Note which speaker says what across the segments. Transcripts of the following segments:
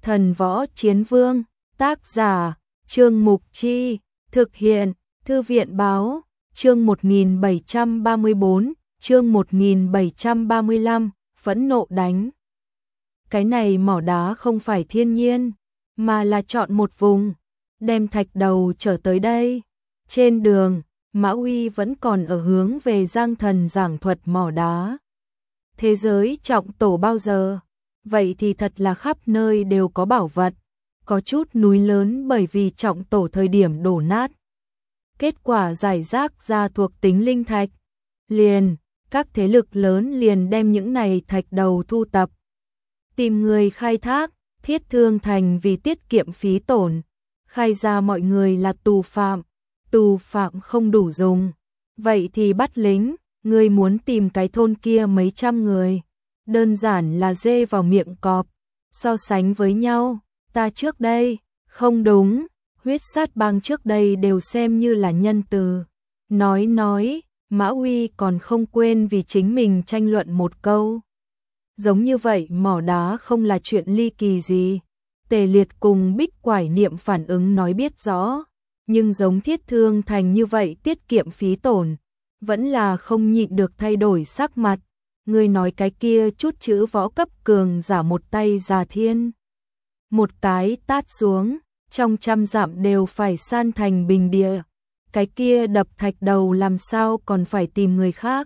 Speaker 1: Thần Võ Chiến Vương, tác giả, Trương Mục Chi, thực hiện, Thư viện Báo, chương 1734, chương 1735, phẫn nộ đánh. Cái này mỏ đá không phải thiên nhiên, mà là chọn một vùng, đem thạch đầu trở tới đây. Trên đường, Mã Uy vẫn còn ở hướng về Giang Thần giảng thuật mỏ đá. Thế giới trọng tổ bao giờ? Vậy thì thật là khắp nơi đều có bảo vật, có chút núi lớn bởi vì trọng tổ thời điểm đổ nát. Kết quả giải rác ra thuộc tính linh thạch. Liền, các thế lực lớn liền đem những này thạch đầu thu tập. Tìm người khai thác, Thiết Thương Thành vì tiết kiệm phí tổn, khai ra mọi người là tù phạm không đủ dùng. Vậy thì bắt lính, người muốn tìm cái thôn kia mấy trăm người. Đơn giản là dê vào miệng cọp, so sánh với nhau, ta trước đây, không đúng, huyết sát bang trước đây đều xem như là nhân từ. Nói, Mã Uy còn không quên vì chính mình tranh luận một câu. Giống như vậy mỏ đá không là chuyện ly kỳ gì. Tề Liệt cùng Bích Quải Niệm phản ứng nói biết rõ, nhưng giống Thiết Thương Thành như vậy tiết kiệm phí tổn, vẫn là không nhịn được thay đổi sắc mặt. Người nói cái kia chút chữ võ cấp cường giả một tay già thiên. Một cái tát xuống, trong trăm dặm đều phải san thành bình địa. Cái kia đập thạch đầu làm sao còn phải tìm người khác.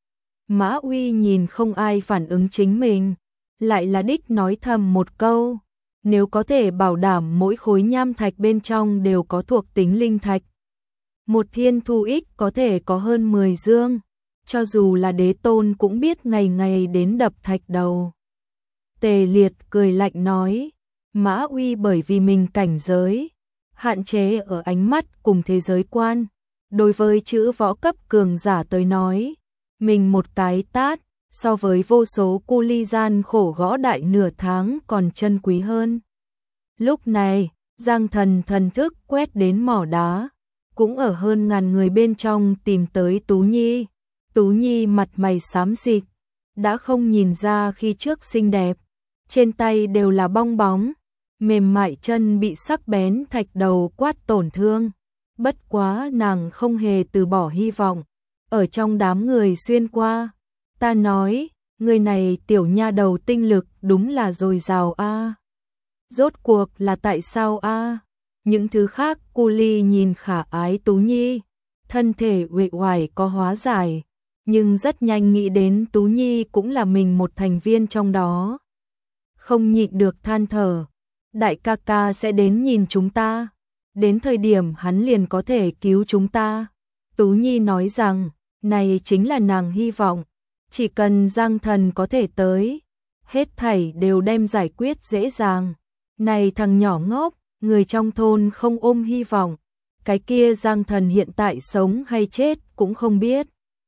Speaker 1: Mã Uy nhìn không ai phản ứng chính mình, lại là đích nói thầm một câu. Nếu có thể bảo đảm mỗi khối nham thạch bên trong đều có thuộc tính linh thạch, một thiên thu ích có thể có hơn 10 dương. Cho dù là đế tôn cũng biết ngày ngày đến đập thạch đầu. Tề Liệt cười lạnh nói, Mã Uy bởi vì mình cảnh giới, hạn chế ở ánh mắt cùng thế giới quan. Đối với chữ võ cấp cường giả tới nói, mình một cái tát, so với vô số cu ly gian khổ gõ đại nửa tháng còn chân quý hơn. Lúc này, Giang Thần thần thức quét đến mỏ đá, cũng ở hơn ngàn người bên trong tìm tới Tú Nhi. Tú Nhi mặt mày xám xịt, đã không nhìn ra khi trước xinh đẹp, trên tay đều là bong bóng, mềm mại chân bị sắc bén thạch đầu quát tổn thương. Bất quá nàng không hề từ bỏ hy vọng, ở trong đám người xuyên qua. Ta nói, người này tiểu nha đầu tinh lực đúng là dồi dào a. Rốt cuộc là tại sao a? Những thứ khác cu ly nhìn khả ái Tú Nhi, thân thể uể oải có hóa giải. Nhưng rất nhanh nghĩ đến Tú Nhi cũng là mình một thành viên trong đó. Không nhịn được than thở, đại ca ca sẽ đến nhìn chúng ta, đến thời điểm hắn liền có thể cứu chúng ta. Tú Nhi nói rằng, này chính là nàng hy vọng, chỉ cần Giang Thần có thể tới, hết thảy đều đem giải quyết dễ dàng. Này thằng nhỏ ngốc, người trong thôn không ôm hy vọng, cái kia Giang Thần hiện tại sống hay chết cũng không biết.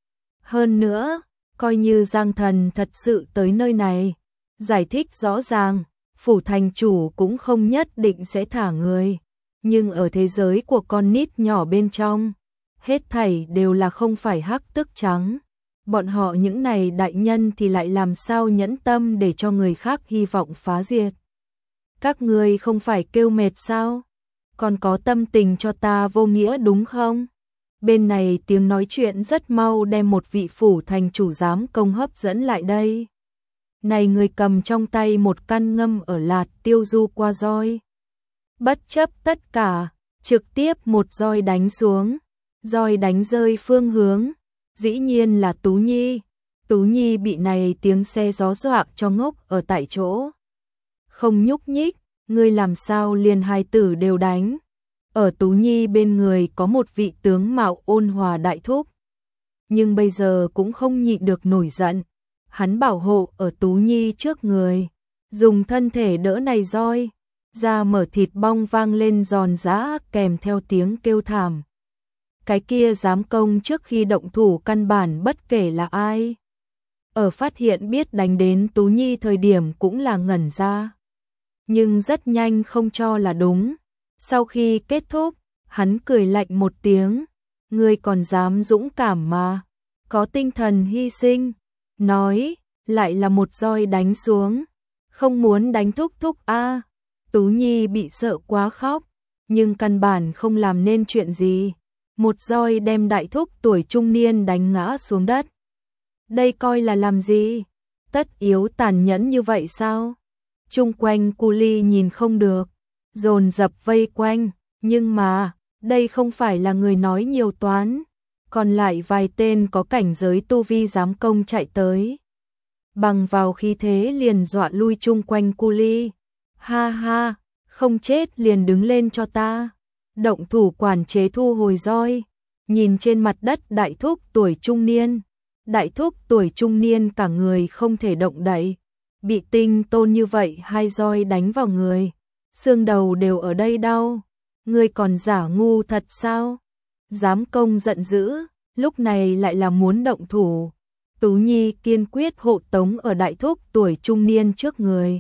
Speaker 1: Hơn nữa, coi như Giang Thần thật sự tới nơi này, giải thích rõ ràng, phủ thành chủ cũng không nhất định sẽ thả người. Nhưng ở thế giới của con nít nhỏ bên trong, hết thảy đều là không phải hắc tức trắng. Bọn họ những này đại nhân thì lại làm sao nhẫn tâm để cho người khác hy vọng phá diệt. Các người không phải kêu mệt sao? Còn có tâm tình cho ta vô nghĩa đúng không? Bên này tiếng nói chuyện rất mau đem một vị phủ thành chủ giám công hấp dẫn lại đây. Này người cầm trong tay một căn ngâm ở lạt tiêu du qua roi. Bất chấp tất cả, trực tiếp một roi đánh xuống. Roi đánh rơi phương hướng, dĩ nhiên là Tú Nhi. Tú Nhi bị này tiếng xe gió dọa cho ngốc ở tại chỗ. Không nhúc nhích, ngươi làm sao liền hai tử đều đánh. Ở Tú Nhi bên người có một vị tướng mạo ôn hòa đại thúc. Nhưng bây giờ cũng không nhịn được nổi giận. Hắn bảo hộ ở Tú Nhi trước người, dùng thân thể đỡ này roi, da mở thịt bong vang lên giòn giã kèm theo tiếng kêu thảm. Cái kia giám công trước khi động thủ căn bản bất kể là ai. Ở phát hiện biết đánh đến Tú Nhi thời điểm cũng là ngẩn ra. Nhưng rất nhanh không cho là đúng. Sau khi kết thúc, hắn cười lạnh một tiếng. Ngươi còn dám dũng cảm mà, có tinh thần hy sinh. Nói, lại là một roi đánh xuống. Không muốn đánh thúc thúc a. Tú Nhi bị sợ quá khóc, nhưng căn bản không làm nên chuyện gì. Một roi đem đại thúc tuổi trung niên đánh ngã xuống đất. Đây coi là làm gì? Tất yếu tàn nhẫn như vậy sao? Chung quanh cu ly nhìn không được, dồn dập vây quanh, nhưng mà, đây không phải là người nói nhiều toán. Còn lại vài tên có cảnh giới tu vi giám công chạy tới. Bằng vào khí thế liền dọa lui chung quanh cu ly. Ha ha, không chết liền đứng lên cho ta. Động thủ quản chế thu hồi roi. Nhìn trên mặt đất đại thúc tuổi trung niên. Đại thúc tuổi trung niên cả người không thể động đậy. Bị Tinh Tôn như vậy hai roi đánh vào người. Xương đầu đều ở đây đau. Ngươi còn giả ngu thật sao? Giám công giận dữ, lúc này lại là muốn động thủ. Tú Nhi kiên quyết hộ tống ở đại thúc tuổi trung niên trước người.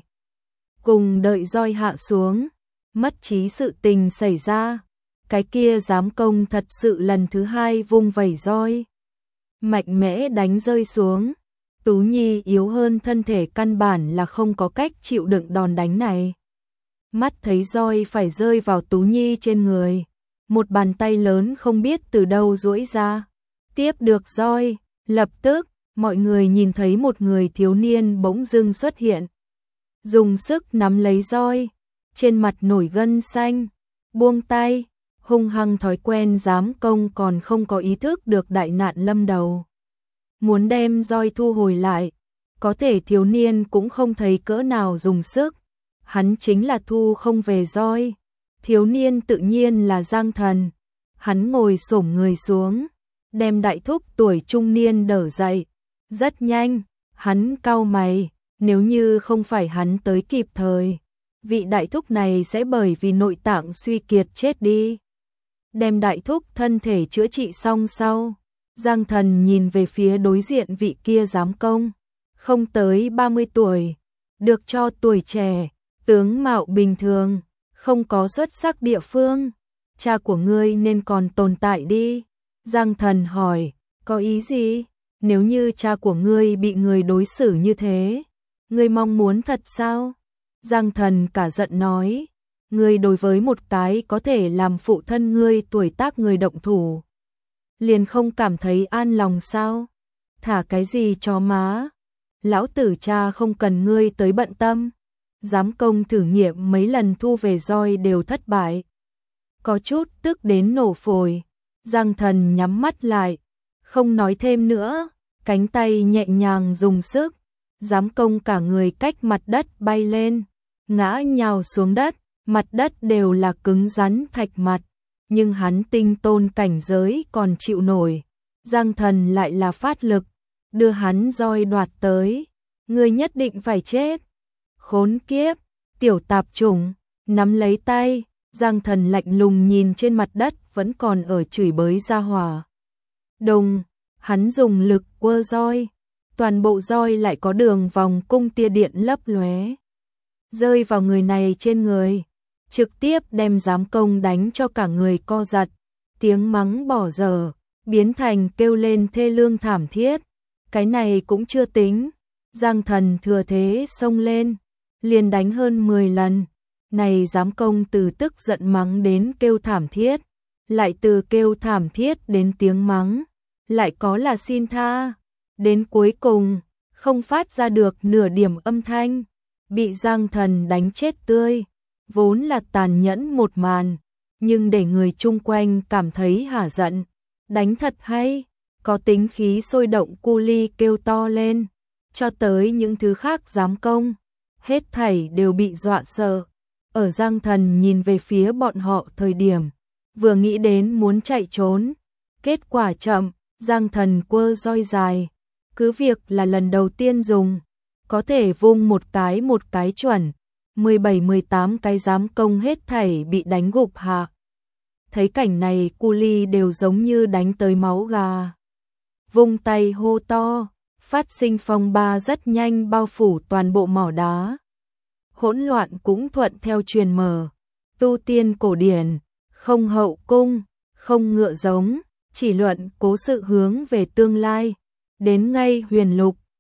Speaker 1: Cùng đợi roi hạ xuống, mất trí sự tình xảy ra. Cái kia giám công thật sự lần thứ hai vung vẩy roi. Mạnh mẽ đánh rơi xuống. Tú Nhi yếu hơn thân thể căn bản là không có cách chịu đựng đòn đánh này. Mắt thấy roi phải rơi vào Tú Nhi trên người. Một bàn tay lớn không biết từ đâu duỗi ra. Tiếp được roi, lập tức, mọi người nhìn thấy một người thiếu niên bỗng dưng xuất hiện. Dùng sức nắm lấy roi, trên mặt nổi gân xanh, buông tay, hung hăng thói quen giám công còn không có ý thức được đại nạn lâm đầu. Muốn đem roi thu hồi lại, có thể thiếu niên cũng không thấy cỡ nào dùng sức. Hắn chính là thu không về roi. Thiếu niên tự nhiên là Giang Thần. Hắn ngồi xổm người xuống, đem đại thúc tuổi trung niên đỡ dậy. Rất nhanh, hắn cau mày, nếu như không phải hắn tới kịp thời, vị đại thúc này sẽ bởi vì nội tạng suy kiệt chết đi. Đem đại thúc thân thể chữa trị xong sau, Giang Thần nhìn về phía đối diện vị kia giám công, không tới 30 tuổi, được cho tuổi trẻ, tướng mạo bình thường, không có xuất sắc địa phương. Cha của ngươi nên còn tồn tại đi. Giang Thần hỏi, có ý gì? Nếu như cha của ngươi bị người đối xử như thế, ngươi mong muốn thật sao? Giang Thần cả giận nói, ngươi đối với một cái có thể làm phụ thân ngươi tuổi tác người động thủ, liền không cảm thấy an lòng sao? Thả cái gì cho má? Lão tử cha không cần ngươi tới bận tâm. Giám công thử nghiệm mấy lần thu về roi đều thất bại. Có chút tức đến nổ phổi. Giang Thần nhắm mắt lại, không nói thêm nữa, cánh tay nhẹ nhàng dùng sức. Giám công cả người cách mặt đất bay lên, ngã nhào xuống đất, mặt đất đều là cứng rắn thạch mặt. Nhưng hắn tinh tôn cảnh giới còn chịu nổi. Giang Thần lại là phát lực, đưa hắn roi đoạt tới. Ngươi nhất định phải chết. Khốn kiếp, tiểu tạp chủng, nắm lấy tay, Giang Thần lạnh lùng nhìn trên mặt đất vẫn còn ở chửi bới gia hỏa. Đùng, hắn dùng lực quơ roi, toàn bộ roi lại có đường vòng cung tia điện lấp lóe, rơi vào người này trên người, trực tiếp đem giám công đánh cho cả người co giật, tiếng mắng bỏ dở, biến thành kêu lên thê lương thảm thiết. Cái này cũng chưa tính, Giang Thần thừa thế xông lên, liền đánh hơn 10 lần. Này giám công từ tức giận mắng đến kêu thảm thiết, lại từ kêu thảm thiết đến tiếng mắng, lại có là xin tha, đến cuối cùng không phát ra được nửa điểm âm thanh, bị Giang Thần đánh chết tươi. Vốn là tàn nhẫn một màn, nhưng để người chung quanh cảm thấy hả giận. Đánh thật hay, có tính khí sôi động cu ly kêu to lên, cho tới những thứ khác giám công, hết thảy đều bị dọa sợ. Ở Giang Thần nhìn về phía bọn họ thời điểm, vừa nghĩ đến muốn chạy trốn, kết quả chậm, Giang Thần quơ roi dài, cứ việc là lần đầu tiên dùng, có thể vung một cái chuẩn, 17-18 cái giám công hết thảy bị đánh gục hạ. Thấy cảnh này cu ly đều giống như đánh tới máu gà. Vung tay hô to, phát sinh phong ba rất nhanh bao phủ toàn bộ mỏ đá. Hỗn loạn cũng thuận theo truyền mở. Tu tiên cổ điển, không hậu cung, không ngựa giống, chỉ luận cố sự hướng về tương lai. Đến ngay huyền lục,